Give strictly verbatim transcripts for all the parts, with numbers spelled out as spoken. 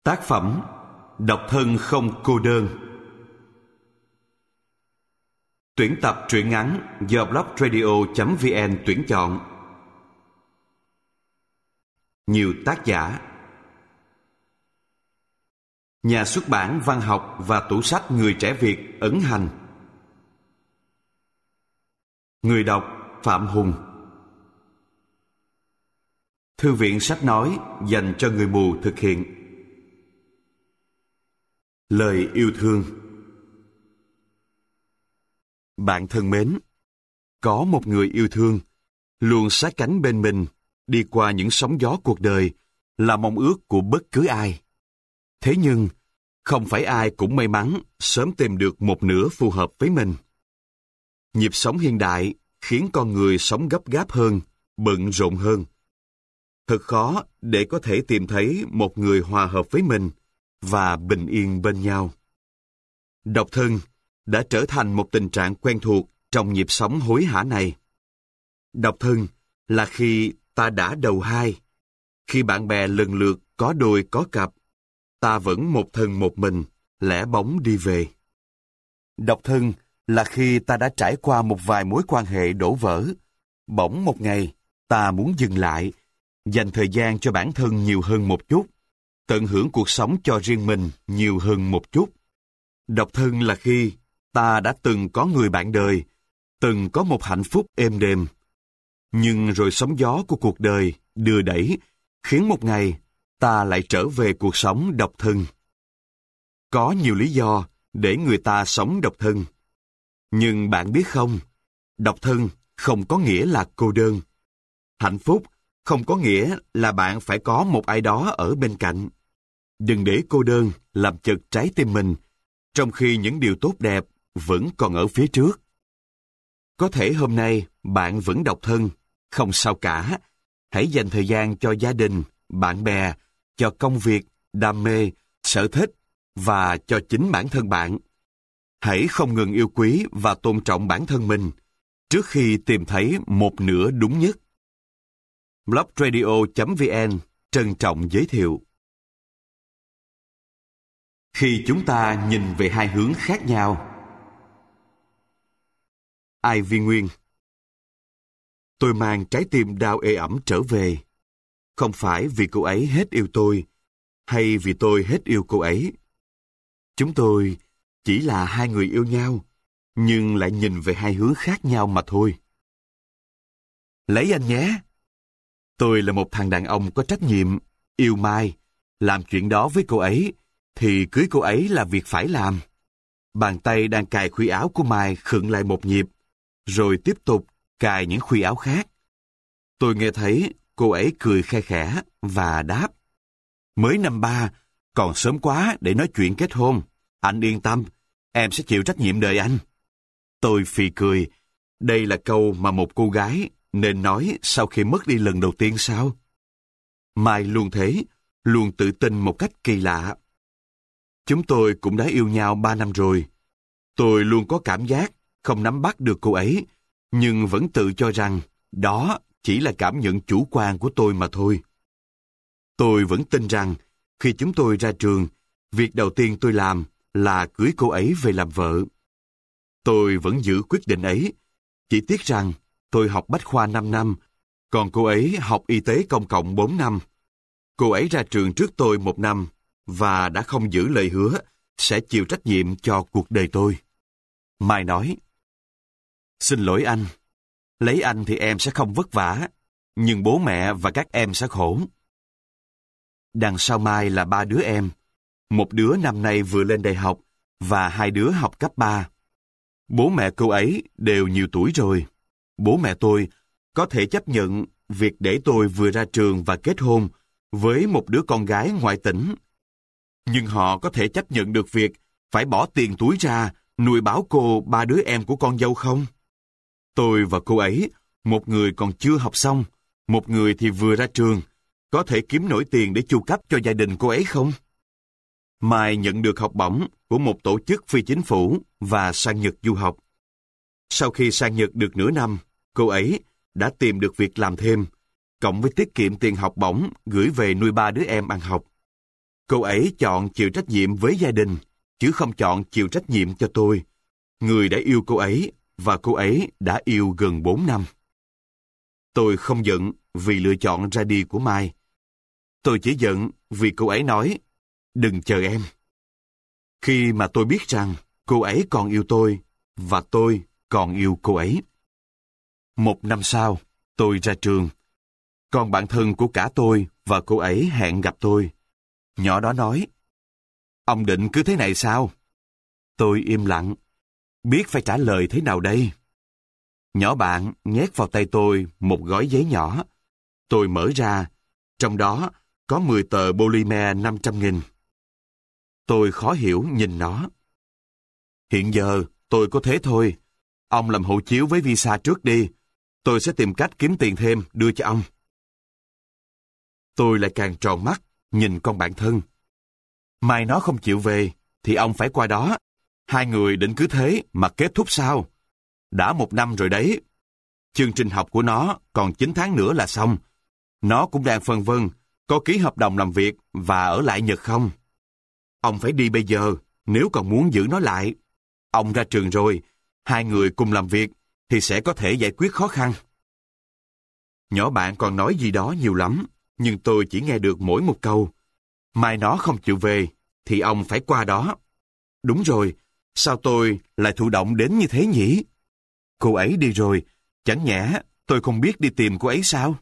Tác phẩm Độc thân không cô đơn. Tuyển tập truyện ngắn do blogradio chấm vn tuyển chọn. Nhiều tác giả. Nhà xuất bản Văn học và tủ sách Người Trẻ Việt ấn hành. Người đọc Phạm Hùng. Thư viện sách nói dành cho người mù thực hiện. Lời yêu thương. Bạn thân mến, có một người yêu thương luôn sát cánh bên mình, đi qua những sóng gió cuộc đời là mong ước của bất cứ ai. Thế nhưng, không phải ai cũng may mắn sớm tìm được một nửa phù hợp với mình. Nhịp sống hiện đại khiến con người sống gấp gáp hơn, bận rộn hơn. Thật khó để có thể tìm thấy một người hòa hợp với mình và bình yên bên nhau. Độc thân đã trở thành một tình trạng quen thuộc trong nhịp sống hối hả này. Độc thân là khi ta đã đầu hai, khi bạn bè lần lượt có đôi có cặp, ta vẫn một thân một mình, lẻ bóng đi về. Độc thân là khi ta đã trải qua một vài mối quan hệ đổ vỡ, bỗng một ngày ta muốn dừng lại, dành thời gian cho bản thân nhiều hơn một chút, tận hưởng cuộc sống cho riêng mình nhiều hơn một chút. Độc thân là khi ta đã từng có người bạn đời, từng có một hạnh phúc êm đềm. Nhưng rồi sóng gió của cuộc đời đưa đẩy, khiến một ngày ta lại trở về cuộc sống độc thân. Có nhiều lý do để người ta sống độc thân. Nhưng bạn biết không, độc thân không có nghĩa là cô đơn. Hạnh phúc không có nghĩa là bạn phải có một ai đó ở bên cạnh. Đừng để cô đơn làm chật trái tim mình, trong khi những điều tốt đẹp vẫn còn ở phía trước. Có thể hôm nay bạn vẫn độc thân, không sao cả. Hãy dành thời gian cho gia đình, bạn bè, cho công việc, đam mê, sở thích và cho chính bản thân bạn. Hãy không ngừng yêu quý và tôn trọng bản thân mình trước khi tìm thấy một nửa đúng nhất. blogradio chấm vn trân trọng giới thiệu. Khi chúng ta nhìn về hai hướng khác nhau. Ai Vi Nguyên. Tôi mang trái tim đau ê ẩm trở về, không phải vì cô ấy hết yêu tôi, hay vì tôi hết yêu cô ấy. Chúng tôi chỉ là hai người yêu nhau, nhưng lại nhìn về hai hướng khác nhau mà thôi. Lấy anh nhé. Tôi là một thằng đàn ông có trách nhiệm, yêu Mai, làm chuyện đó với cô ấy, thì cưới cô ấy là việc phải làm. Bàn tay đang cài khuy áo của Mai khựng lại một nhịp, rồi tiếp tục cài những khuy áo khác. Tôi nghe thấy cô ấy cười khe khẽ và đáp: Mới năm ba, còn sớm quá để nói chuyện kết hôn. Anh yên tâm, em sẽ chịu trách nhiệm đời anh. Tôi phì cười. Đây là câu mà một cô gái nên nói sau khi mất đi lần đầu tiên sao? Mai luôn thế, luôn tự tin một cách kỳ lạ. Chúng tôi cũng đã yêu nhau ba năm rồi. Tôi luôn có cảm giác không nắm bắt được cô ấy, nhưng vẫn tự cho rằng đó chỉ là cảm nhận chủ quan của tôi mà thôi. Tôi vẫn tin rằng khi chúng tôi ra trường, việc đầu tiên tôi làm là cưới cô ấy về làm vợ. Tôi vẫn giữ quyết định ấy, chỉ tiếc rằng tôi học bách khoa năm năm, còn cô ấy học y tế công cộng bốn năm. Cô ấy ra trường trước tôi một năm và đã không giữ lời hứa sẽ chịu trách nhiệm cho cuộc đời tôi. Mai nói: Xin lỗi anh, lấy anh thì em sẽ không vất vả, nhưng bố mẹ và các em sẽ khổ. Đằng sau Mai là ba đứa em, một đứa năm nay vừa lên đại học và hai đứa học cấp ba. Bố mẹ cô ấy đều nhiều tuổi rồi. Bố mẹ tôi có thể chấp nhận việc để tôi vừa ra trường và kết hôn với một đứa con gái ngoại tỉnh. Nhưng họ có thể chấp nhận được việc phải bỏ tiền túi ra nuôi báo cô ba đứa em của con dâu không? Tôi và cô ấy, một người còn chưa học xong, một người thì vừa ra trường, có thể kiếm nổi tiền để chu cấp cho gia đình cô ấy không? Mai nhận được học bổng của một tổ chức phi chính phủ và sang Nhật du học. Sau khi sang Nhật được nửa năm, cô ấy đã tìm được việc làm thêm, cộng với tiết kiệm tiền học bổng gửi về nuôi ba đứa em ăn học. Cô ấy chọn chịu trách nhiệm với gia đình, chứ không chọn chịu trách nhiệm cho tôi, người đã yêu cô ấy, và cô ấy đã yêu gần bốn năm. Tôi không giận vì lựa chọn ra đi của Mai. Tôi chỉ giận vì cô ấy nói, đừng chờ em. Khi mà tôi biết rằng cô ấy còn yêu tôi, và tôi còn yêu cô ấy. Một năm sau, tôi ra trường. Còn bạn thân của cả tôi và cô ấy hẹn gặp tôi. Nhỏ đó nói, ông định cứ thế này sao? Tôi im lặng, biết phải trả lời thế nào đây. Nhỏ bạn nhét vào tay tôi một gói giấy nhỏ. Tôi mở ra, trong đó có mười tờ polymer năm trăm nghìn. Tôi khó hiểu nhìn nó. Hiện giờ tôi có thế thôi. Ông làm hộ chiếu với visa trước đi. Tôi sẽ tìm cách kiếm tiền thêm đưa cho ông. Tôi lại càng tròn mắt, nhìn con bạn thân. Mai nó không chịu về, thì ông phải qua đó. Hai người định cứ thế mà kết thúc sao? Đã một năm rồi đấy. Chương trình học của nó còn chín tháng nữa là xong. Nó cũng đang phân vân, có ký hợp đồng làm việc và ở lại Nhật không? Ông phải đi bây giờ, nếu còn muốn giữ nó lại. Ông ra trường rồi, hai người cùng làm việc, thì sẽ có thể giải quyết khó khăn. Nhỏ bạn còn nói gì đó nhiều lắm, nhưng tôi chỉ nghe được mỗi một câu. Mai nó không chịu về, thì ông phải qua đó. Đúng rồi, sao tôi lại thụ động đến như thế nhỉ? Cô ấy đi rồi, chẳng nhẽ tôi không biết đi tìm cô ấy sao?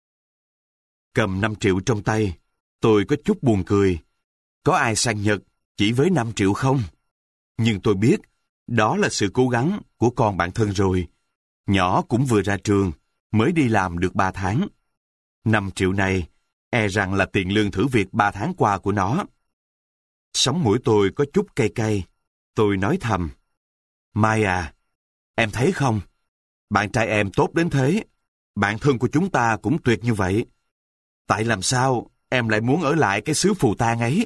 Cầm năm triệu trong tay, tôi có chút buồn cười. Có ai sang Nhật chỉ với năm triệu không? Nhưng tôi biết, đó là sự cố gắng của con bạn thân rồi. Nhỏ cũng vừa ra trường, mới đi làm được ba tháng. Năm triệu này, e rằng là tiền lương thử việc ba tháng qua của nó. Sống mũi tôi có chút cay cay. Tôi nói thầm, Mai à, em thấy không? Bạn trai em tốt đến thế. Bạn thân của chúng ta cũng tuyệt như vậy. Tại làm sao em lại muốn ở lại cái xứ phù tang ấy?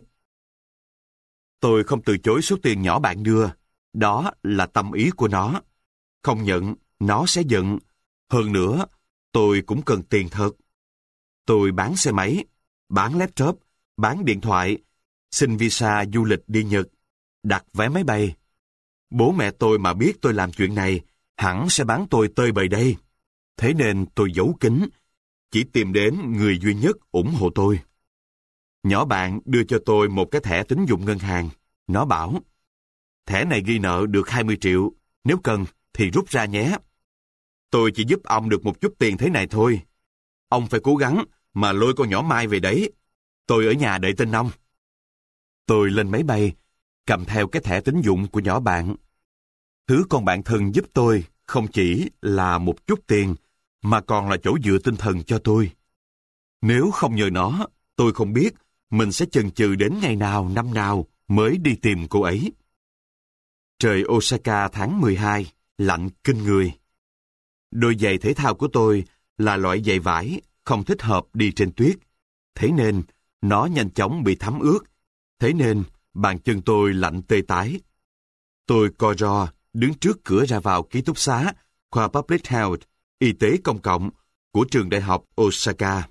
Tôi không từ chối số tiền nhỏ bạn đưa. Đó là tâm ý của nó. Không nhận, nó sẽ giận. Hơn nữa, tôi cũng cần tiền thật. Tôi bán xe máy, bán laptop, bán điện thoại, xin visa du lịch đi Nhật, đặt vé máy bay. Bố mẹ tôi mà biết tôi làm chuyện này, hẳn sẽ bắn tôi tơi bời đây. Thế nên tôi giấu kín, chỉ tìm đến người duy nhất ủng hộ tôi. Nhỏ bạn đưa cho tôi một cái thẻ tín dụng ngân hàng. Nó bảo, thẻ này ghi nợ được hai mươi triệu, nếu cần thì rút ra nhé. Tôi chỉ giúp ông được một chút tiền thế này thôi. Ông phải cố gắng mà lôi con nhỏ Mai về đấy. Tôi ở nhà đợi tin ông. Tôi lên máy bay, cầm theo cái thẻ tín dụng của nhỏ bạn. Thứ con bạn thân giúp tôi không chỉ là một chút tiền, mà còn là chỗ dựa tinh thần cho tôi. Nếu không nhờ nó, tôi không biết mình sẽ chần chừ đến ngày nào năm nào mới đi tìm cô ấy. Trời Osaka tháng mười hai, lạnh kinh người. Đôi giày thể thao của tôi là loại giày vải, không thích hợp đi trên tuyết. Thế nên, nó nhanh chóng bị thấm ướt. Thế nên, bàn chân tôi lạnh tê tái. Tôi co ro, đứng trước cửa ra vào ký túc xá, khoa Public Health, y tế công cộng, của trường đại học Osaka.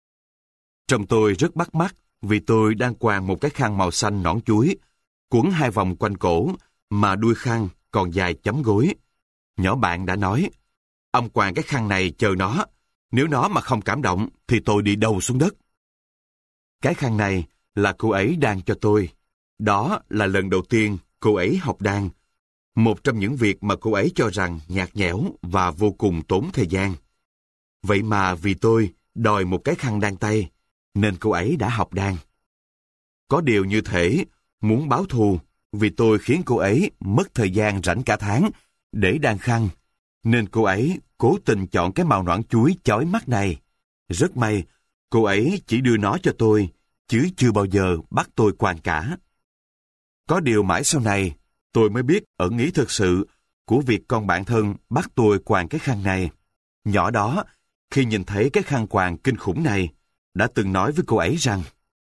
Trông tôi rất bắt mắt vì tôi đang quàng một cái khăn màu xanh nõn chuối, quấn hai vòng quanh cổ, mà đuôi khăn còn dài chấm gối. Nhỏ bạn đã nói, ông quàng cái khăn này chờ nó, nếu nó mà không cảm động thì tôi đi đầu xuống đất. Cái khăn này là cô ấy đan cho tôi. Đó là lần đầu tiên cô ấy học đan. Một trong những việc mà cô ấy cho rằng nhạt nhẽo và vô cùng tốn thời gian. Vậy mà vì tôi đòi một cái khăn đan tay, nên cô ấy đã học đan. Có điều như thể muốn báo thù vì tôi khiến cô ấy mất thời gian rảnh cả tháng để đan khăn, nên cô ấy cố tình chọn cái màu nõn chuối chói mắt này. Rất may, cô ấy chỉ đưa nó cho tôi, chứ chưa bao giờ bắt tôi quàng cả. Có điều mãi sau này, tôi mới biết ẩn ý thực sự của việc con bạn thân bắt tôi quàng cái khăn này. Nhỏ đó, khi nhìn thấy cái khăn quàng kinh khủng này, đã từng nói với cô ấy rằng,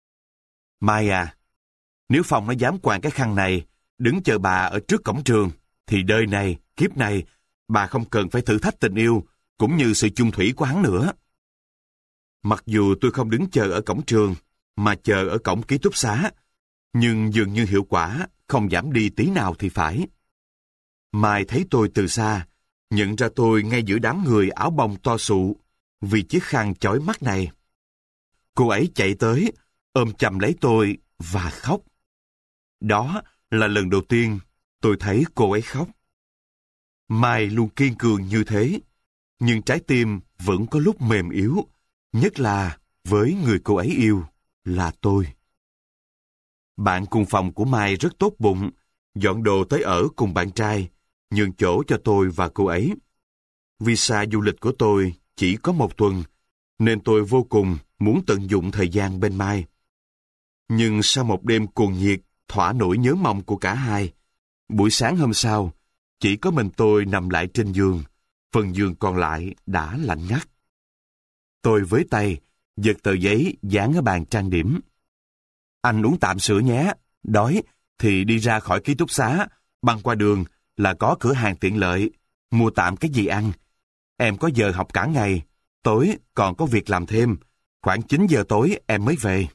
Mai à, nếu Phong nó dám quàng cái khăn này, đứng chờ bà ở trước cổng trường, thì đời này, kiếp này, bà không cần phải thử thách tình yêu, cũng như sự chung thủy của hắn nữa. Mặc dù tôi không đứng chờ ở cổng trường, mà chờ ở cổng ký túc xá, nhưng dường như hiệu quả không giảm đi tí nào thì phải. Mai thấy tôi từ xa, nhận ra tôi ngay giữa đám người áo bông to sụ vì chiếc khăn chói mắt này. Cô ấy chạy tới, ôm chầm lấy tôi và khóc. Đó là lần đầu tiên tôi thấy cô ấy khóc. Mai luôn kiên cường như thế, nhưng trái tim vẫn có lúc mềm yếu, nhất là với người cô ấy yêu là tôi. Bạn cùng phòng của Mai rất tốt bụng, dọn đồ tới ở cùng bạn trai, nhường chỗ cho tôi và cô ấy. Visa du lịch của tôi chỉ có một tuần, nên tôi vô cùng muốn tận dụng thời gian bên Mai. Nhưng sau một đêm cuồng nhiệt, thỏa nỗi nhớ mong của cả hai, buổi sáng hôm sau, chỉ có mình tôi nằm lại trên giường, phần giường còn lại đã lạnh ngắt. Tôi với tay, giật tờ giấy dán ở bàn trang điểm. Anh uống tạm sữa nhé, đói thì đi ra khỏi ký túc xá, băng qua đường là có cửa hàng tiện lợi, mua tạm cái gì ăn. Em có giờ học cả ngày, tối còn có việc làm thêm, khoảng chín giờ tối em mới về.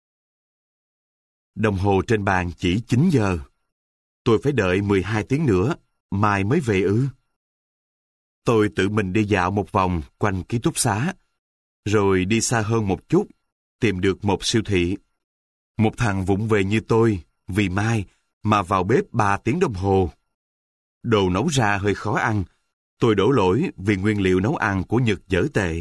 Đồng hồ trên bàn chỉ chín giờ. Tôi phải đợi mười hai tiếng nữa, Mai mới về ư? Tôi tự mình đi dạo một vòng quanh ký túc xá, rồi đi xa hơn một chút, tìm được một siêu thị. Một thằng vụng về như tôi, vì Mai mà vào bếp ba tiếng đồng hồ. Đồ nấu ra hơi khó ăn, tôi đổ lỗi vì nguyên liệu nấu ăn của Nhật dở tệ.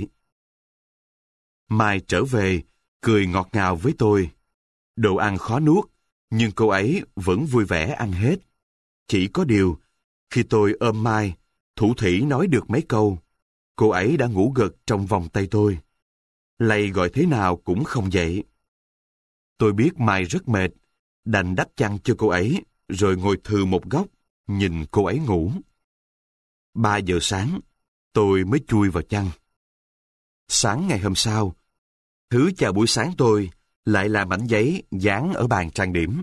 Mai trở về, cười ngọt ngào với tôi. Đồ ăn khó nuốt, nhưng cô ấy vẫn vui vẻ ăn hết. Chỉ có điều, khi tôi ôm Mai, thủ thỉ nói được mấy câu, cô ấy đã ngủ gật trong vòng tay tôi. Lay gọi thế nào cũng không dậy. Tôi biết Mai rất mệt, đành đắp chăn cho cô ấy, rồi ngồi thừ một góc, nhìn cô ấy ngủ. Ba giờ sáng, tôi mới chui vào chăn. Sáng ngày hôm sau, thứ chào buổi sáng tôi lại là mảnh giấy dán ở bàn trang điểm.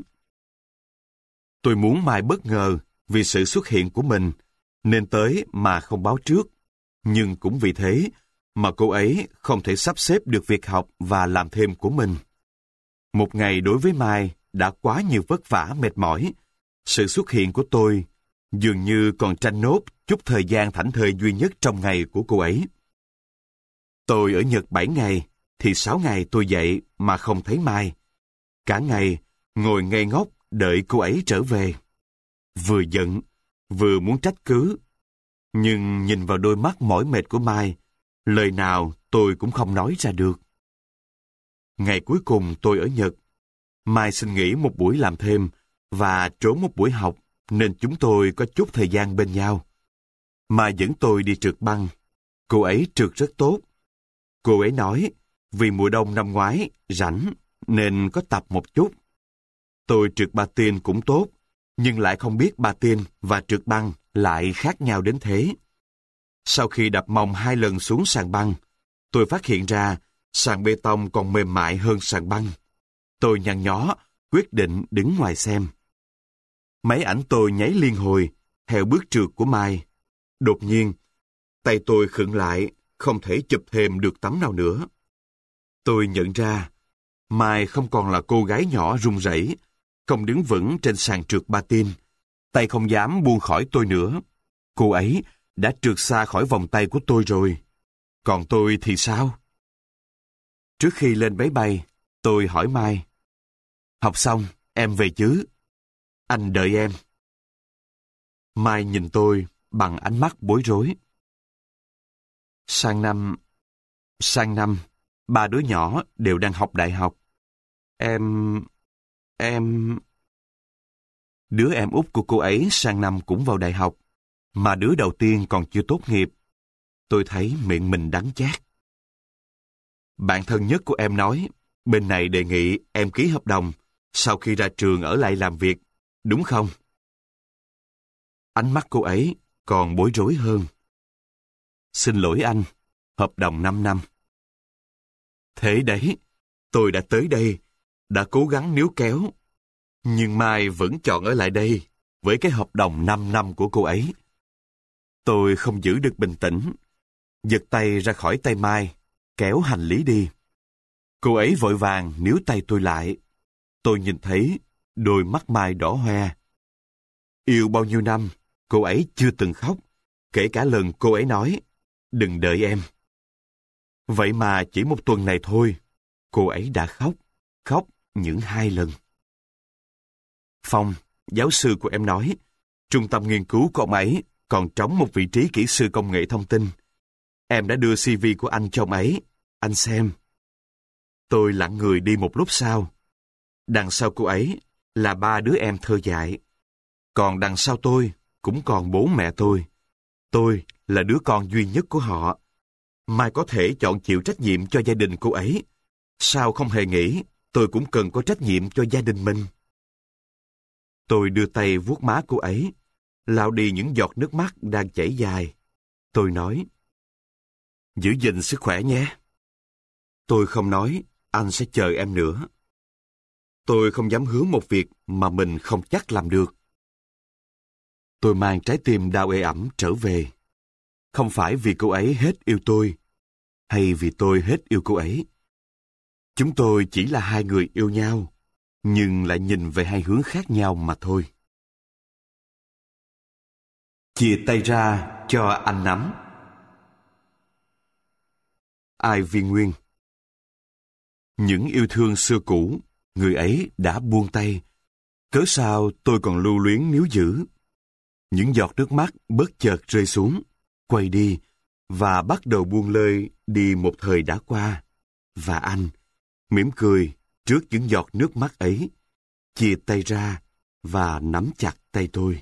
Tôi muốn Mai bất ngờ vì sự xuất hiện của mình, nên tới mà không báo trước. Nhưng cũng vì thế mà cô ấy không thể sắp xếp được việc học và làm thêm của mình. Một ngày đối với Mai đã quá nhiều vất vả mệt mỏi. Sự xuất hiện của tôi dường như còn tranh nốt chút thời gian thảnh thơi duy nhất trong ngày của cô ấy. Tôi ở Nhật bảy ngày, thì sáu ngày tôi dậy mà không thấy Mai. Cả ngày ngồi ngây ngốc đợi cô ấy trở về. Vừa giận, vừa muốn trách cứ. Nhưng nhìn vào đôi mắt mỏi mệt của Mai, lời nào tôi cũng không nói ra được. Ngày cuối cùng tôi ở Nhật, Mai xin nghỉ một buổi làm thêm và trốn một buổi học, nên chúng tôi có chút thời gian bên nhau. Mai dẫn tôi đi trượt băng. Cô ấy trượt rất tốt. Cô ấy nói, vì mùa đông năm ngoái, rảnh, nên có tập một chút. Tôi trượt patin cũng tốt, nhưng lại không biết patin và trượt băng lại khác nhau đến thế. Sau khi đập mông hai lần xuống sàn băng, tôi phát hiện ra sàn bê tông còn mềm mại hơn sàn băng. Tôi nhăn nhó, quyết định đứng ngoài xem. Máy ảnh tôi nháy liên hồi, theo bước trượt của Mai. Đột nhiên, tay tôi khựng lại, không thể chụp thêm được tấm nào nữa. Tôi nhận ra, Mai không còn là cô gái nhỏ run rẩy, không đứng vững trên sàn trượt patin, tay không dám buông khỏi tôi nữa. Cô ấy đã trượt xa khỏi vòng tay của tôi rồi. Còn tôi thì sao? Trước khi lên máy bay, tôi hỏi Mai, học xong, em về chứ? Anh đợi em. Mai nhìn tôi bằng ánh mắt bối rối. Sang năm... Sang năm, ba đứa nhỏ đều đang học đại học. Em... Em... Đứa em út của cô ấy sang năm cũng vào đại học, mà đứa đầu tiên còn chưa tốt nghiệp. Tôi thấy miệng mình đắng chát. Bạn thân nhất của em nói, bên này đề nghị em ký hợp đồng, sau khi ra trường ở lại làm việc, đúng không? Ánh mắt cô ấy còn bối rối hơn. Xin lỗi anh, hợp đồng năm năm. Thế đấy, tôi đã tới đây, đã cố gắng níu kéo, nhưng Mai vẫn chọn ở lại đây với cái hợp đồng năm năm của cô ấy. Tôi không giữ được bình tĩnh, giật tay ra khỏi tay Mai, kéo hành lý đi. Cô ấy vội vàng níu tay tôi lại. Tôi nhìn thấy đôi mắt mai đỏ hoe. Yêu bao nhiêu năm, cô ấy chưa từng khóc, kể cả lần cô ấy nói, đừng đợi em. Vậy mà chỉ một tuần này thôi, cô ấy đã khóc, khóc những hai lần. Phong, giáo sư của em nói, trung tâm nghiên cứu của ông ấy còn trống một vị trí kỹ sư công nghệ thông tin. Em đã đưa xê vê của anh cho ông ấy, anh xem. Tôi lặng người đi một lúc sau. Đằng sau cô ấy là ba đứa em thơ dại. Còn đằng sau tôi cũng còn bố mẹ tôi. Tôi là đứa con duy nhất của họ. Mai có thể chọn chịu trách nhiệm cho gia đình cô ấy. Sao không hề nghĩ tôi cũng cần có trách nhiệm cho gia đình mình? Tôi đưa tay vuốt má cô ấy, lau đi những giọt nước mắt đang chảy dài. Tôi nói, giữ gìn sức khỏe nhé. Tôi không nói, anh sẽ chờ em nữa. Tôi không dám hứa một việc mà mình không chắc làm được. Tôi mang trái tim đau ê ẩm trở về. Không phải vì cô ấy hết yêu tôi, hay vì tôi hết yêu cô ấy. Chúng tôi chỉ là hai người yêu nhau, nhưng lại nhìn về hai hướng khác nhau mà thôi. Chia tay ra cho anh nắm. Ai viên nguyên. Những yêu thương xưa cũ, người ấy đã buông tay. Cớ sao tôi còn lưu luyến níu giữ? Những giọt nước mắt bất chợt rơi xuống, quay đi, và bắt đầu buông lơi đi một thời đã qua. Và anh, mỉm cười trước những giọt nước mắt ấy, chia tay ra và nắm chặt tay tôi.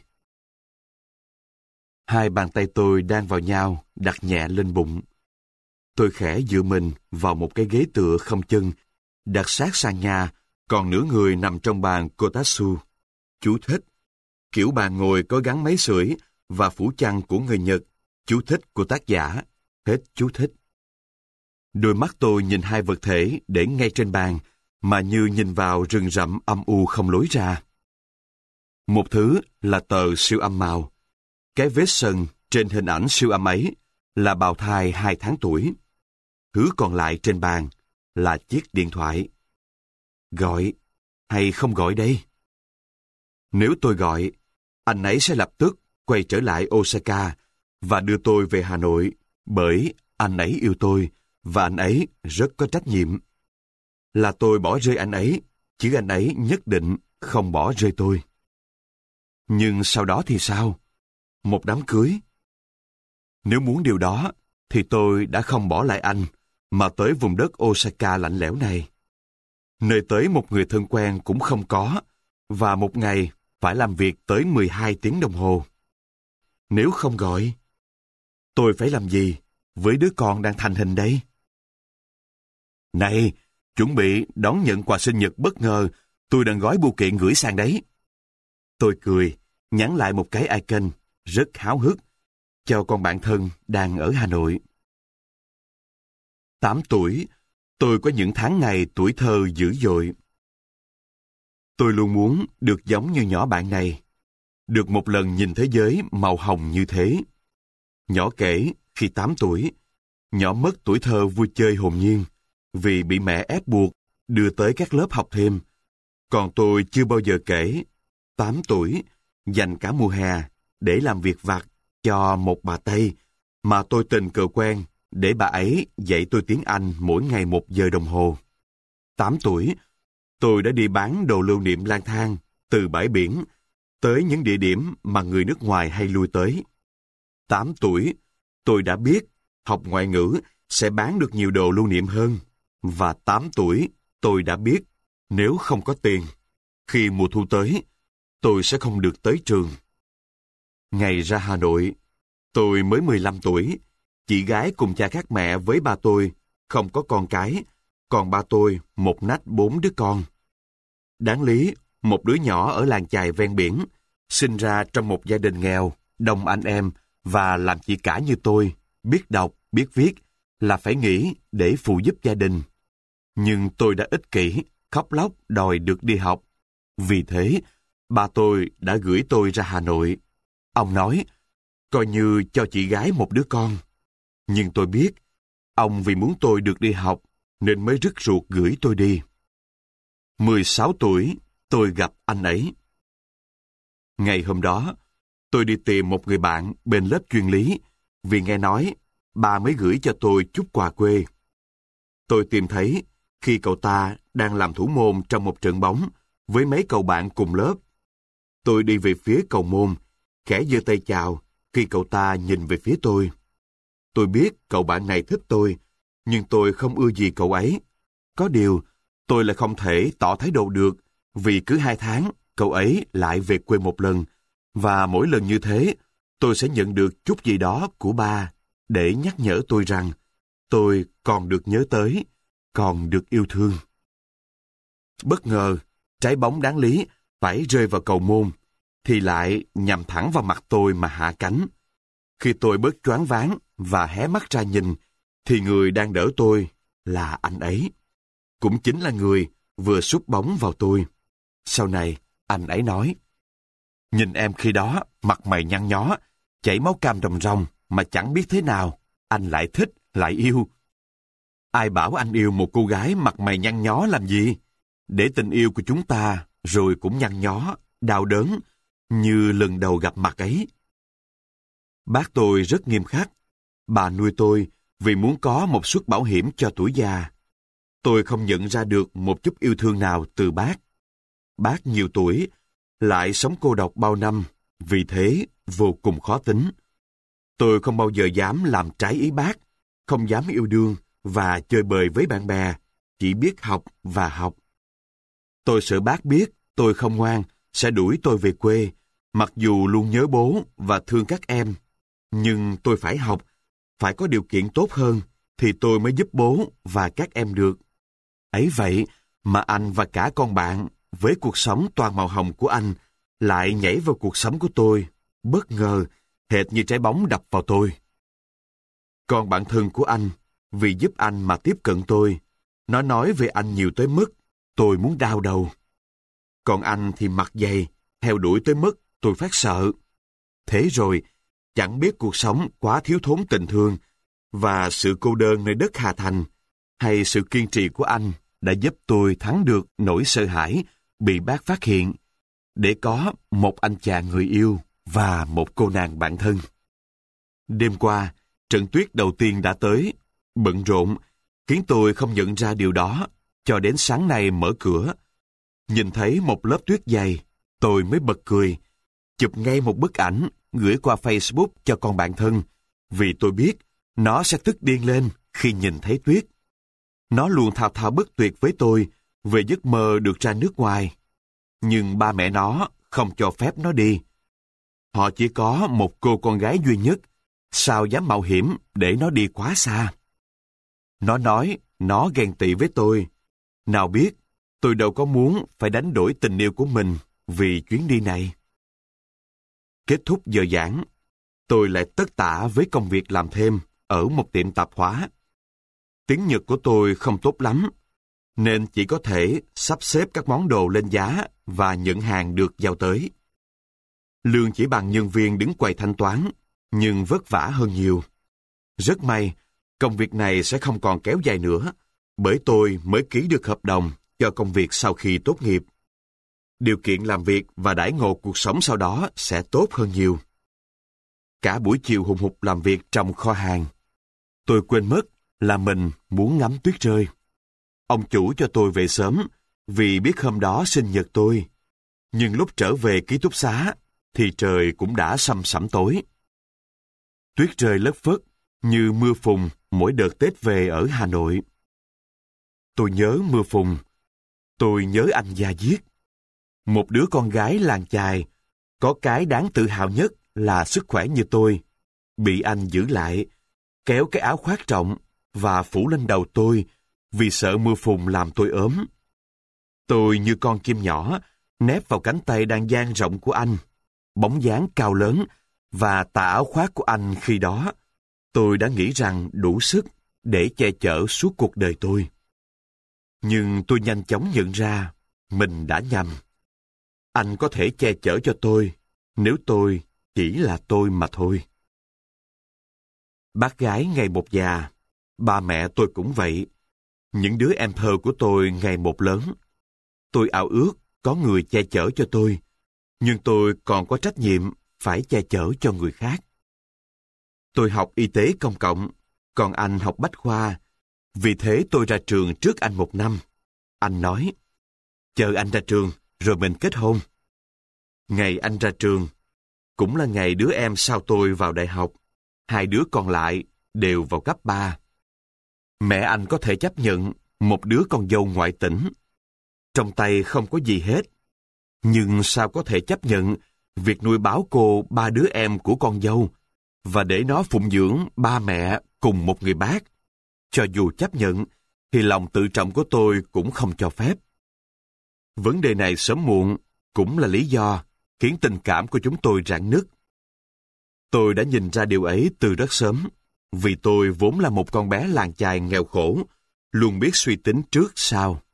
Hai bàn tay tôi đang vào nhau, đặt nhẹ lên bụng. Tôi khẽ dựa mình vào một cái ghế tựa không chân, đặt sát sàn nhà, còn nửa người nằm trong bàn kotatsu. Chú thích. Kiểu bàn ngồi có gắn máy sưởi và phủ chăn của người Nhật. Chú thích của tác giả. Hết chú thích. Đôi mắt tôi nhìn hai vật thể để ngay trên bàn, mà như nhìn vào rừng rậm âm u không lối ra. Một thứ là tờ siêu âm màu. Cái vết sần trên hình ảnh siêu âm ấy là bào thai hai tháng tuổi. Thứ còn lại trên bàn là chiếc điện thoại. Gọi hay không gọi đây? Nếu tôi gọi, anh ấy sẽ lập tức quay trở lại Osaka và đưa tôi về Hà Nội, bởi anh ấy yêu tôi và anh ấy rất có trách nhiệm. Là tôi bỏ rơi anh ấy, chứ anh ấy nhất định không bỏ rơi tôi. Nhưng sau đó thì sao? Một đám cưới? Nếu muốn điều đó, thì tôi đã không bỏ lại anh, mà tới vùng đất Osaka lạnh lẽo này. Nơi tới một người thân quen cũng không có, và một ngày phải làm việc tới mười hai tiếng đồng hồ. Nếu không gọi, tôi phải làm gì với đứa con đang thành hình đây? Này, chuẩn bị đón nhận quà sinh nhật bất ngờ, tôi đang gói bưu kiện gửi sang đấy. Tôi cười, nhắn lại một cái icon, rất háo hức, cho con bạn thân đang ở Hà Nội. Tám tuổi, tôi có những tháng ngày tuổi thơ dữ dội. Tôi luôn muốn được giống như nhỏ bạn này, được một lần nhìn thế giới màu hồng như thế. Nhỏ kể, khi tám tuổi, nhỏ mất tuổi thơ vui chơi hồn nhiên, vì bị mẹ ép buộc đưa tới các lớp học thêm. Còn tôi chưa bao giờ kể, tám tuổi, dành cả mùa hè để làm việc vặt cho một bà Tây mà tôi tình cờ quen, để bà ấy dạy tôi tiếng Anh mỗi ngày một giờ đồng hồ. Tám tuổi, tôi đã đi bán đồ lưu niệm lang thang từ bãi biển tới những địa điểm mà người nước ngoài hay lui tới. Tám tuổi, tôi đã biết học ngoại ngữ sẽ bán được nhiều đồ lưu niệm hơn. Và tám tuổi, tôi đã biết nếu không có tiền, khi mùa thu tới, tôi sẽ không được tới trường. Ngày ra Hà Nội, tôi mới mười lăm tuổi, chị gái cùng cha khác mẹ với ba tôi, không có con cái, còn ba tôi một nách bốn đứa con. Đáng lý, một đứa nhỏ ở làng chài ven biển, sinh ra trong một gia đình nghèo, đông anh em, và làm chị cả như tôi, biết đọc, biết viết, là phải nghĩ để phụ giúp gia đình. Nhưng tôi đã ích kỷ, khóc lóc đòi được đi học. Vì thế, ba tôi đã gửi tôi ra Hà Nội. Ông nói, coi như cho chị gái một đứa con. Nhưng tôi biết, ông vì muốn tôi được đi học, nên mới rứt ruột gửi tôi đi. mười sáu tuổi, tôi gặp anh ấy. Ngày hôm đó, tôi đi tìm một người bạn bên lớp chuyên lý, vì nghe nói bà mới gửi cho tôi chút quà quê. Tôi tìm thấy khi cậu ta đang làm thủ môn trong một trận bóng với mấy cậu bạn cùng lớp. Tôi đi về phía cầu môn, khẽ giơ tay chào khi cậu ta nhìn về phía tôi. Tôi biết cậu bạn này thích tôi, nhưng tôi không ưa gì cậu ấy. Có điều, tôi lại không thể tỏ thái độ được, vì cứ hai tháng, cậu ấy lại về quê một lần, và mỗi lần như thế, tôi sẽ nhận được chút gì đó của ba, để nhắc nhở tôi rằng tôi còn được nhớ tới, còn được yêu thương. Bất ngờ, trái bóng đáng lý phải rơi vào cầu môn, thì lại nhằm thẳng vào mặt tôi mà hạ cánh. Khi tôi bớt choáng váng và hé mắt ra nhìn, thì người đang đỡ tôi là anh ấy. Cũng chính là người vừa sút bóng vào tôi. Sau này, anh ấy nói, nhìn em khi đó, mặt mày nhăn nhó, chảy máu cam ròng ròng mà chẳng biết thế nào, anh lại thích, lại yêu. Ai bảo anh yêu một cô gái mặt mày nhăn nhó làm gì? Để tình yêu của chúng ta rồi cũng nhăn nhó, đau đớn, như lần đầu gặp mặt ấy. Bác tôi rất nghiêm khắc. Bà nuôi tôi vì muốn có một suất bảo hiểm cho tuổi già. Tôi không nhận ra được một chút yêu thương nào từ bác. Bác nhiều tuổi, lại sống cô độc bao năm, vì thế vô cùng khó tính. Tôi không bao giờ dám làm trái ý bác, không dám yêu đương và chơi bời với bạn bè, chỉ biết học và học. Tôi sợ bác biết tôi không ngoan, sẽ đuổi tôi về quê, mặc dù luôn nhớ bố và thương các em. Nhưng tôi phải học, phải có điều kiện tốt hơn, thì tôi mới giúp bố và các em được. Ấy vậy mà anh và cả con bạn, với cuộc sống toàn màu hồng của anh, lại nhảy vào cuộc sống của tôi, bất ngờ, hệt như trái bóng đập vào tôi. Còn bạn thân của anh, vì giúp anh mà tiếp cận tôi, nó nói về anh nhiều tới mức tôi muốn đau đầu. Còn anh thì mặt dày, theo đuổi tới mức tôi phát sợ. Thế rồi, chẳng biết cuộc sống quá thiếu thốn tình thương và sự cô đơn nơi đất Hà Thành, hay sự kiên trì của anh đã giúp tôi thắng được nỗi sợ hãi bị bác phát hiện, để có một anh chàng người yêu và một cô nàng bạn thân. Đêm qua, trận tuyết đầu tiên đã tới, bận rộn, khiến tôi không nhận ra điều đó, cho đến sáng nay mở cửa. Nhìn thấy một lớp tuyết dày, tôi mới bật cười, chụp ngay một bức ảnh, gửi qua Facebook cho con bạn thân, vì tôi biết nó sẽ tức điên lên khi nhìn thấy tuyết. Nó luôn thao thao bất tuyệt với tôi về giấc mơ được ra nước ngoài. Nhưng ba mẹ nó không cho phép nó đi. Họ chỉ có một cô con gái duy nhất, sao dám mạo hiểm để nó đi quá xa. Nó nói nó ghen tị với tôi. Nào biết, tôi đâu có muốn phải đánh đổi tình yêu của mình vì chuyến đi này. Kết thúc giờ giảng, tôi lại tất tả với công việc làm thêm ở một tiệm tạp hóa. Tiếng Nhật của tôi không tốt lắm, nên chỉ có thể sắp xếp các món đồ lên giá và nhận hàng được giao tới. Lương chỉ bằng nhân viên đứng quầy thanh toán, nhưng vất vả hơn nhiều. Rất may, công việc này sẽ không còn kéo dài nữa, bởi tôi mới ký được hợp đồng cho công việc sau khi tốt nghiệp. Điều kiện làm việc và đãi ngộ cuộc sống sau đó sẽ tốt hơn nhiều. Cả buổi chiều hùng hục làm việc trong kho hàng, tôi quên mất là mình muốn ngắm tuyết rơi. Ông chủ cho tôi về sớm vì biết hôm đó sinh nhật tôi. Nhưng lúc trở về ký túc xá thì trời cũng đã săm sẩm tối. Tuyết rơi lất phất như mưa phùn mỗi đợt Tết về ở Hà Nội. Tôi nhớ mưa phùn. Tôi nhớ anh Gia Diết. Một đứa con gái làng chài, có cái đáng tự hào nhất là sức khỏe như tôi, bị anh giữ lại, kéo cái áo khoác rộng và phủ lên đầu tôi vì sợ mưa phùn làm tôi ốm. Tôi như con chim nhỏ, nép vào cánh tay đang dang rộng của anh, bóng dáng cao lớn và tà áo khoác của anh khi đó. Tôi đã nghĩ rằng đủ sức để che chở suốt cuộc đời tôi. Nhưng tôi nhanh chóng nhận ra mình đã nhầm. Anh có thể che chở cho tôi nếu tôi chỉ là tôi mà thôi. Bác gái ngày một già, ba mẹ tôi cũng vậy. Những đứa em thơ của tôi ngày một lớn. Tôi ao ước có người che chở cho tôi, nhưng tôi còn có trách nhiệm phải che chở cho người khác. Tôi học y tế công cộng, còn anh học bách khoa. Vì thế tôi ra trường trước anh một năm. Anh nói, chờ anh ra trường, rồi mình kết hôn. Ngày anh ra trường, cũng là ngày đứa em sau tôi vào đại học. Hai đứa còn lại đều vào cấp ba. Mẹ anh có thể chấp nhận một đứa con dâu ngoại tỉnh. Trong tay không có gì hết. Nhưng sao có thể chấp nhận việc nuôi báo cô ba đứa em của con dâu và để nó phụng dưỡng ba mẹ cùng một người bác? Cho dù chấp nhận, thì lòng tự trọng của tôi cũng không cho phép. Vấn đề này sớm muộn cũng là lý do khiến tình cảm của chúng tôi rạn nứt. Tôi đã nhìn ra điều ấy từ rất sớm, vì tôi vốn là một con bé làng chài nghèo khổ, luôn biết suy tính trước sau.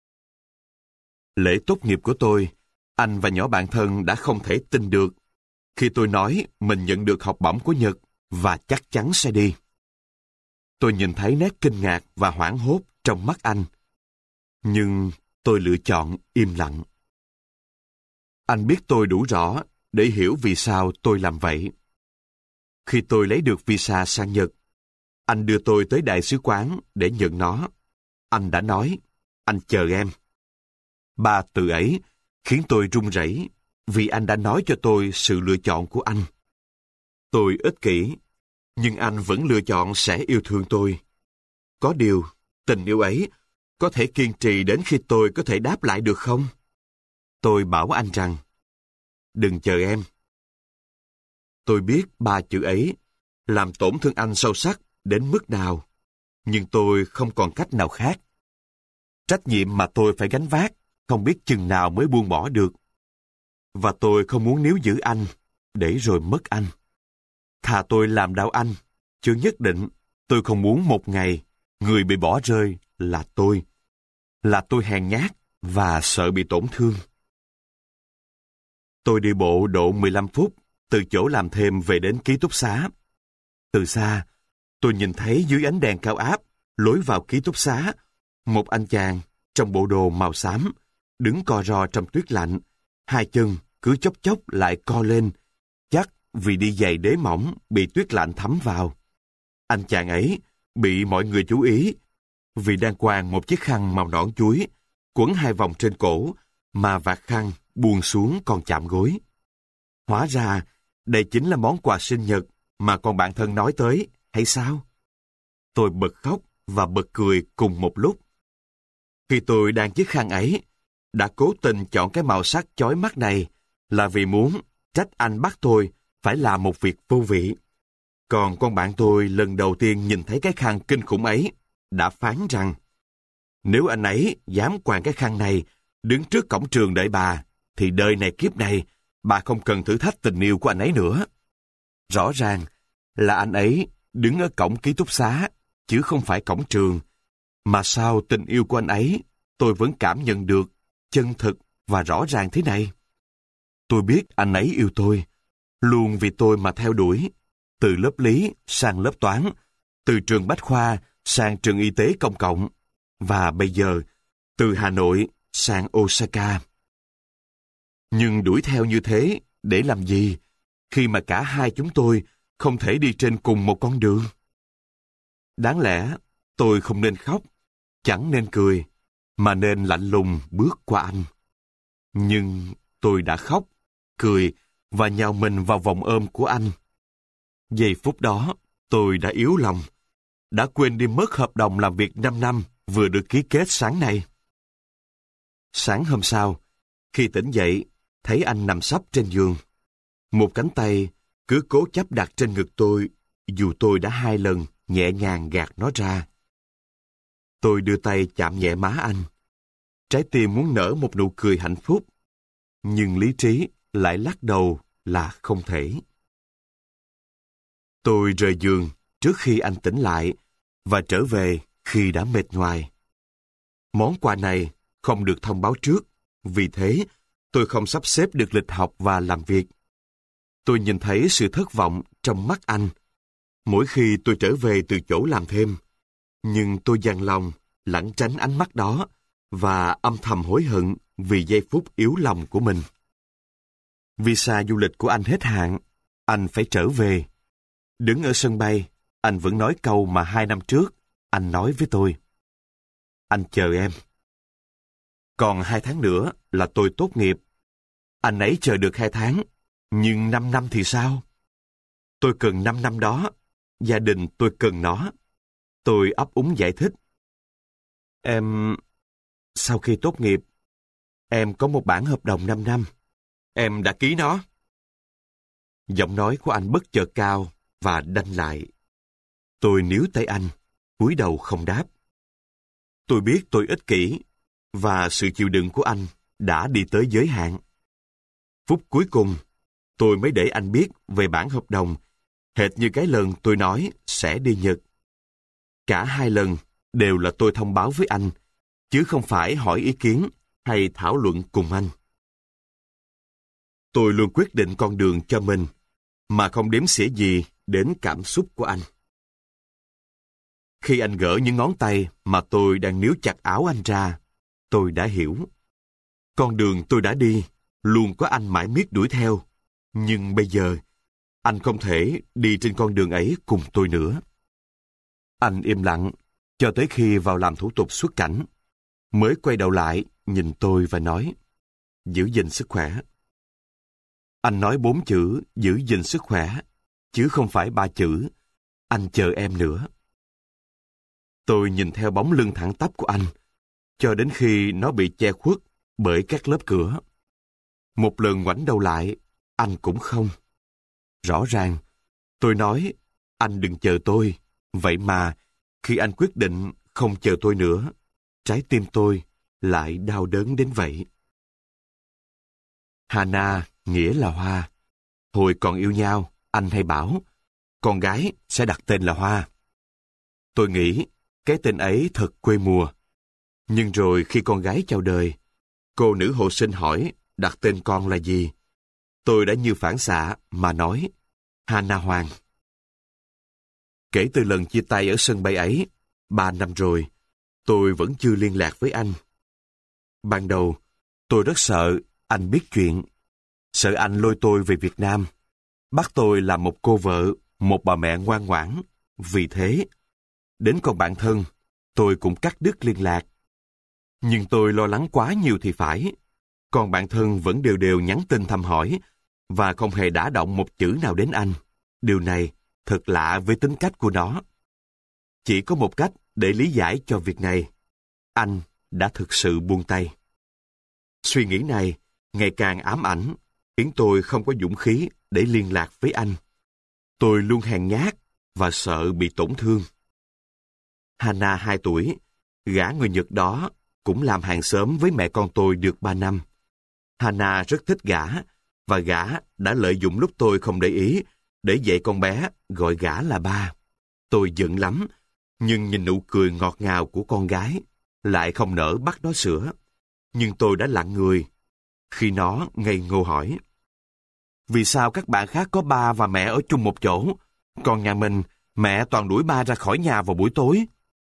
Lễ tốt nghiệp của tôi, anh và nhỏ bạn thân đã không thể tin được khi tôi nói mình nhận được học bổng của Nhật và chắc chắn sẽ đi. Tôi nhìn thấy nét kinh ngạc và hoảng hốt trong mắt anh. Nhưng tôi lựa chọn im lặng. Anh biết tôi đủ rõ để hiểu vì sao tôi làm vậy. Khi tôi lấy được visa sang Nhật, anh đưa tôi tới đại sứ quán để nhận nó. Anh đã nói, anh chờ em. Ba từ ấy khiến tôi run rẩy vì anh đã nói cho tôi sự lựa chọn của anh. Tôi ích kỷ, nhưng anh vẫn lựa chọn sẽ yêu thương tôi. Có điều, tình yêu ấy có thể kiên trì đến khi tôi có thể đáp lại được không? Tôi bảo anh rằng, đừng chờ em. Tôi biết ba chữ ấy làm tổn thương anh sâu sắc đến mức nào, nhưng tôi không còn cách nào khác. Trách nhiệm mà tôi phải gánh vác không biết chừng nào mới buông bỏ được. Và tôi không muốn níu giữ anh, để rồi mất anh. Thà tôi làm đau anh, chứ nhất định tôi không muốn một ngày người bị bỏ rơi là tôi. Là tôi hèn nhát và sợ bị tổn thương. Tôi đi bộ độ mười lăm phút từ chỗ làm thêm về đến ký túc xá. Từ xa, tôi nhìn thấy dưới ánh đèn cao áp, lối vào ký túc xá, một anh chàng trong bộ đồ màu xám, đứng co ro trong tuyết lạnh, hai chân cứ chốc chốc lại co lên, chắc vì đi giày đế mỏng bị tuyết lạnh thấm vào. Anh chàng ấy bị mọi người chú ý vì đang quàng một chiếc khăn màu nõn chuối, quấn hai vòng trên cổ, mà vạt khăn buông xuống còn chạm gối. Hóa ra, đây chính là món quà sinh nhật mà con bạn thân nói tới, hay sao? Tôi bật khóc và bật cười cùng một lúc. Khi tôi đang chiếc khăn ấy, đã cố tình chọn cái màu sắc chói mắt này là vì muốn trách anh bắt tôi phải làm một việc vô vị. Còn con bạn tôi lần đầu tiên nhìn thấy cái khăn kinh khủng ấy, đã phán rằng, nếu anh ấy dám quàng cái khăn này đứng trước cổng trường đợi bà, thì đời này kiếp này, bà không cần thử thách tình yêu của anh ấy nữa. Rõ ràng là anh ấy đứng ở cổng ký túc xá, chứ không phải cổng trường. Mà sao tình yêu của anh ấy, tôi vẫn cảm nhận được, chân thực và rõ ràng thế này. Tôi biết anh ấy yêu tôi, luôn vì tôi mà theo đuổi, từ lớp lý sang lớp toán, từ trường bách khoa sang trường y tế công cộng, và bây giờ từ Hà Nội sang Osaka. Nhưng đuổi theo như thế để làm gì, khi mà cả hai chúng tôi không thể đi trên cùng một con đường? Đáng lẽ tôi không nên khóc, chẳng nên cười, mà nên lạnh lùng bước qua anh. Nhưng tôi đã khóc, cười và nhào mình vào vòng ôm của anh. Giây phút đó, tôi đã yếu lòng, đã quên đi mất hợp đồng làm việc năm năm vừa được ký kết sáng nay. Sáng hôm sau, khi tỉnh dậy, thấy anh nằm sấp trên giường. Một cánh tay cứ cố chấp đặt trên ngực tôi, dù tôi đã hai lần nhẹ nhàng gạt nó ra. Tôi đưa tay chạm nhẹ má anh. Trái tim muốn nở một nụ cười hạnh phúc, nhưng lý trí lại lắc đầu là không thể. Tôi rời giường trước khi anh tỉnh lại và trở về khi đã mệt nhoài. Món quà này không được thông báo trước, vì thế tôi không sắp xếp được lịch học và làm việc. Tôi nhìn thấy sự thất vọng trong mắt anh mỗi khi tôi trở về từ chỗ làm thêm, nhưng tôi dằn lòng lẩn tránh ánh mắt đó và âm thầm hối hận vì giây phút yếu lòng của mình. Visa du lịch của anh hết hạn, anh phải trở về. Đứng ở sân bay, anh vẫn nói câu mà hai năm trước anh nói với tôi. Anh chờ em. Còn hai tháng nữa là tôi tốt nghiệp. Anh ấy chờ được hai tháng, nhưng năm năm thì sao? Tôi cần năm năm đó, gia đình tôi cần nó. Tôi ấp úng giải thích. Em... Sau khi tốt nghiệp, em có một bản hợp đồng năm năm. Em đã ký nó. Giọng nói của anh bất chợt cao và đanh lại. Tôi níu tay anh, cúi đầu không đáp. Tôi biết tôi ích kỷ, và sự chịu đựng của anh đã đi tới giới hạn. Phút cuối cùng, tôi mới để anh biết về bản hợp đồng, hệt như cái lần tôi nói sẽ đi Nhật. Cả hai lần đều là tôi thông báo với anh, chứ không phải hỏi ý kiến hay thảo luận cùng anh. Tôi luôn quyết định con đường cho mình, mà không đếm xỉa gì đến cảm xúc của anh. Khi anh gỡ những ngón tay mà tôi đang níu chặt áo anh ra, tôi đã hiểu. Con đường tôi đã đi, luôn có anh mãi miết đuổi theo. Nhưng bây giờ, anh không thể đi trên con đường ấy cùng tôi nữa. Anh im lặng, cho tới khi vào làm thủ tục xuất cảnh. Mới quay đầu lại, nhìn tôi và nói, giữ gìn sức khỏe. Anh nói bốn chữ, giữ gìn sức khỏe, chứ không phải ba chữ, anh chờ em nữa. Tôi nhìn theo bóng lưng thẳng tắp của anh, cho đến khi nó bị che khuất bởi các lớp cửa. Một lần ngoảnh đầu lại, anh cũng không. Rõ ràng, tôi nói, anh đừng chờ tôi. Vậy mà, khi anh quyết định không chờ tôi nữa, trái tim tôi lại đau đớn đến vậy. Hana nghĩa là hoa. Hồi còn yêu nhau, anh hay bảo, con gái sẽ đặt tên là Hoa. Tôi nghĩ cái tên ấy thật quê mùa. Nhưng rồi khi con gái chào đời, cô nữ hộ sinh hỏi đặt tên con là gì. Tôi đã như phản xạ mà nói, Hana Hoàng. Kể từ lần chia tay ở sân bay ấy, ba năm rồi, tôi vẫn chưa liên lạc với anh. Ban đầu, tôi rất sợ anh biết chuyện. Sợ anh lôi tôi về Việt Nam, bắt tôi làm một cô vợ, một bà mẹ ngoan ngoãn. Vì thế, đến con bạn thân, tôi cũng cắt đứt liên lạc. Nhưng tôi lo lắng quá nhiều thì phải. Còn bạn thân vẫn đều đều nhắn tin thăm hỏi, và không hề đả động một chữ nào đến anh. Điều này thật lạ với tính cách của nó. Chỉ có một cách để lý giải cho việc này. Anh đã thực sự buông tay. Suy nghĩ này ngày càng ám ảnh, khiến tôi không có dũng khí để liên lạc với anh. Tôi luôn hèn nhát và sợ bị tổn thương. Hana hai tuổi, gã người Nhật đó cũng làm hàng xóm với mẹ con tôi được ba năm. Hana rất thích gã, và gã đã lợi dụng lúc tôi không để ý để dạy con bé gọi gã là ba. Tôi giận lắm, nhưng nhìn nụ cười ngọt ngào của con gái, lại không nỡ bắt nó sữa. Nhưng tôi đã lặng người khi nó ngây ngô hỏi, vì sao các bạn khác có ba và mẹ ở chung một chỗ, còn nhà mình mẹ toàn đuổi ba ra khỏi nhà vào buổi tối?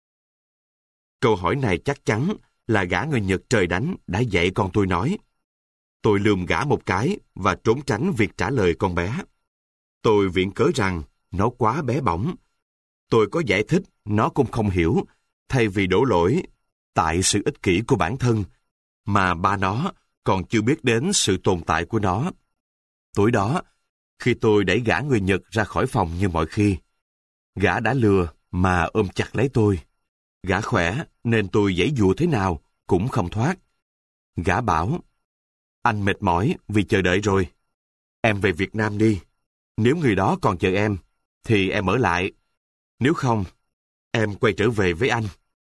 Câu hỏi này chắc chắn là gã người Nhật trời đánh đã dạy con tôi nói. Tôi lườm gã một cái và trốn tránh việc trả lời con bé. Tôi viện cớ rằng nó quá bé bỏng. Tôi có giải thích nó cũng không hiểu, thay vì đổ lỗi tại sự ích kỷ của bản thân, mà ba nó còn chưa biết đến sự tồn tại của nó. Tối đó, khi tôi đẩy gã người Nhật ra khỏi phòng như mọi khi, gã đã lừa mà ôm chặt lấy tôi. Gã khỏe nên tôi giãy giụa thế nào cũng không thoát. Gã bảo, anh mệt mỏi vì chờ đợi rồi. Em về Việt Nam đi. Nếu người đó còn chờ em, thì em ở lại. Nếu không, em quay trở về với anh.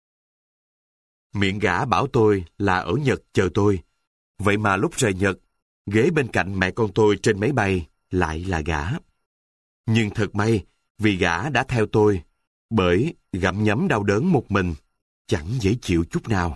Miệng gã bảo tôi là ở Nhật chờ tôi. Vậy mà lúc rời Nhật, ghế bên cạnh mẹ con tôi trên máy bay lại là gã. Nhưng thật may vì gã đã theo tôi, bởi gặm nhấm đau đớn một mình, chẳng dễ chịu chút nào.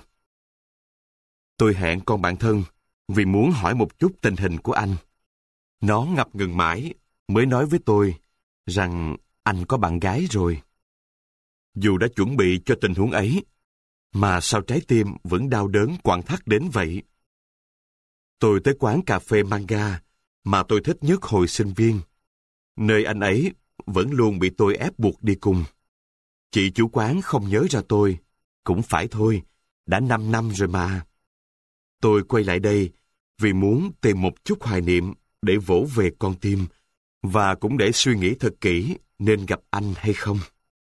Tôi hẹn con bạn thân vì muốn hỏi một chút tình hình của anh. Nó ngập ngừng mãi mới nói với tôi rằng anh có bạn gái rồi. Dù đã chuẩn bị cho tình huống ấy, Mà sao trái tim vẫn đau đớn quặn thắt đến vậy? Tôi tới quán cà phê Manga mà tôi thích nhất hồi sinh viên. Nơi anh ấy vẫn luôn bị tôi ép buộc đi cùng. Chị chủ quán không nhớ ra tôi. Cũng phải thôi, đã năm năm rồi mà. Tôi quay lại đây vì muốn tìm một chút hoài niệm để vỗ về con tim và cũng để suy nghĩ thật kỹ nên gặp anh hay không.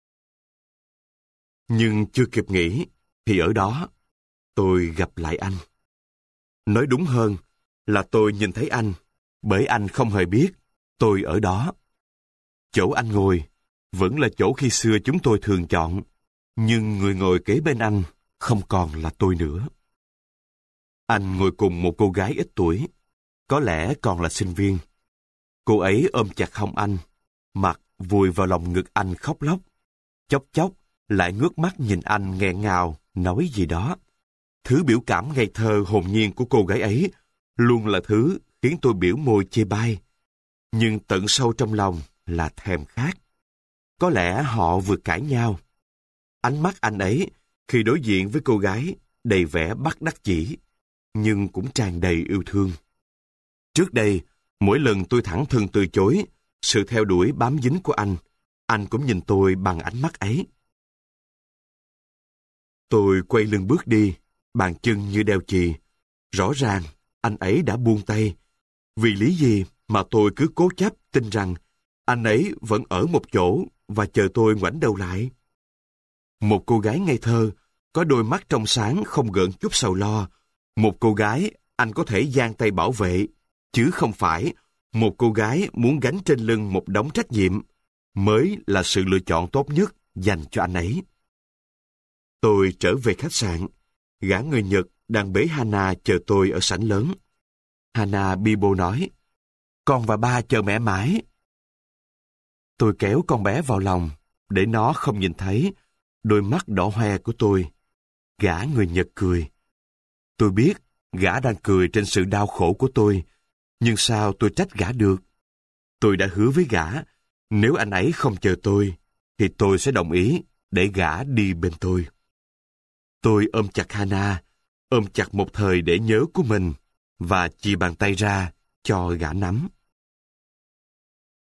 Nhưng chưa kịp nghĩ thì ở đó tôi gặp lại anh. Nói đúng hơn là tôi nhìn thấy anh, bởi anh không hề biết tôi ở đó. Chỗ anh ngồi vẫn là chỗ khi xưa chúng tôi thường chọn, nhưng người ngồi kế bên anh không còn là tôi nữa. Anh ngồi cùng một cô gái ít tuổi, có lẽ còn là sinh viên. Cô ấy ôm chặt hông anh, mặt vùi vào lòng ngực anh khóc lóc. Chốc chốc lại ngước mắt nhìn anh nghẹn ngào, nói gì đó. Thứ biểu cảm ngây thơ hồn nhiên của cô gái ấy luôn là thứ khiến tôi biểu môi chê bai. Nhưng tận sâu trong lòng là thèm khát. Có lẽ họ vừa cãi nhau. Ánh mắt anh ấy khi đối diện với cô gái đầy vẻ bất đắc dĩ, nhưng cũng tràn đầy yêu thương. Trước đây, mỗi lần tôi thẳng thừng từ chối sự theo đuổi bám dính của anh, anh cũng nhìn tôi bằng ánh mắt ấy. Tôi quay lưng bước đi, bàn chân như đeo chì. Rõ ràng, anh ấy đã buông tay. Vì lý gì mà tôi cứ cố chấp tin rằng anh ấy vẫn ở một chỗ và chờ tôi ngoảnh đầu lại. Một cô gái ngây thơ, có đôi mắt trong sáng không gợn chút sầu lo. Một cô gái anh có thể giang tay bảo vệ, chứ không phải một cô gái muốn gánh trên lưng một đống trách nhiệm, mới là sự lựa chọn tốt nhất dành cho anh ấy. Tôi trở về khách sạn. Gã người Nhật đang bế Hana chờ tôi ở sảnh lớn. Hana bi bô nói, con và ba chờ mẹ mãi. Tôi kéo con bé vào lòng, để nó không nhìn thấy đôi mắt đỏ hoe của tôi. Gã người Nhật cười. Tôi biết gã đang cười trên sự đau khổ của tôi, nhưng sao tôi trách gã được? Tôi đã hứa với gã, nếu anh ấy không chờ tôi, thì tôi sẽ đồng ý để gã đi bên tôi. Tôi ôm chặt Hana, ôm chặt một thời để nhớ của mình, và chì bàn tay ra cho gã nắm.